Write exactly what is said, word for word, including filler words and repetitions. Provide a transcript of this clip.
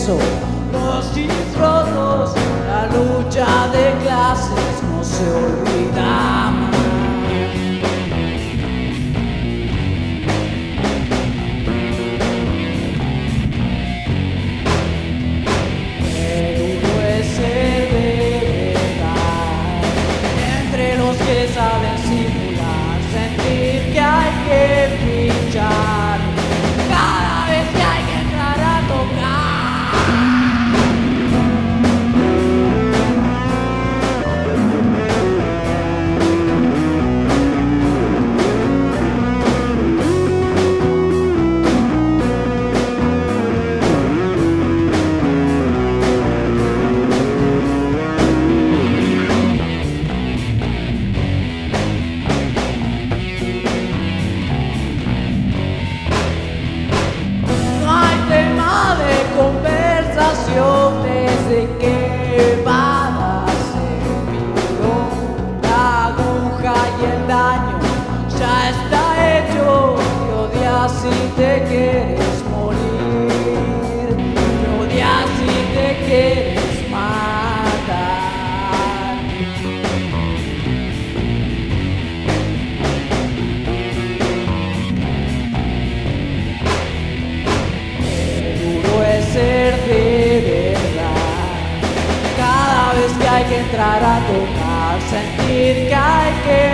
eso, los jeans rotos, la lucha de clases no se olvida más. Qué duro es ser de verdad, entre los que saben simular, sentir que hay que pinchar cada vez que hay que entrar a tocar. Desde que Bada se miró, la aguja y el daño ya está hecho. Te odias si te quieres morir, te odias si te quieres matar. Qué duro es ser de verdad, cada vez que hay que entrar a tocar, sentir que hay que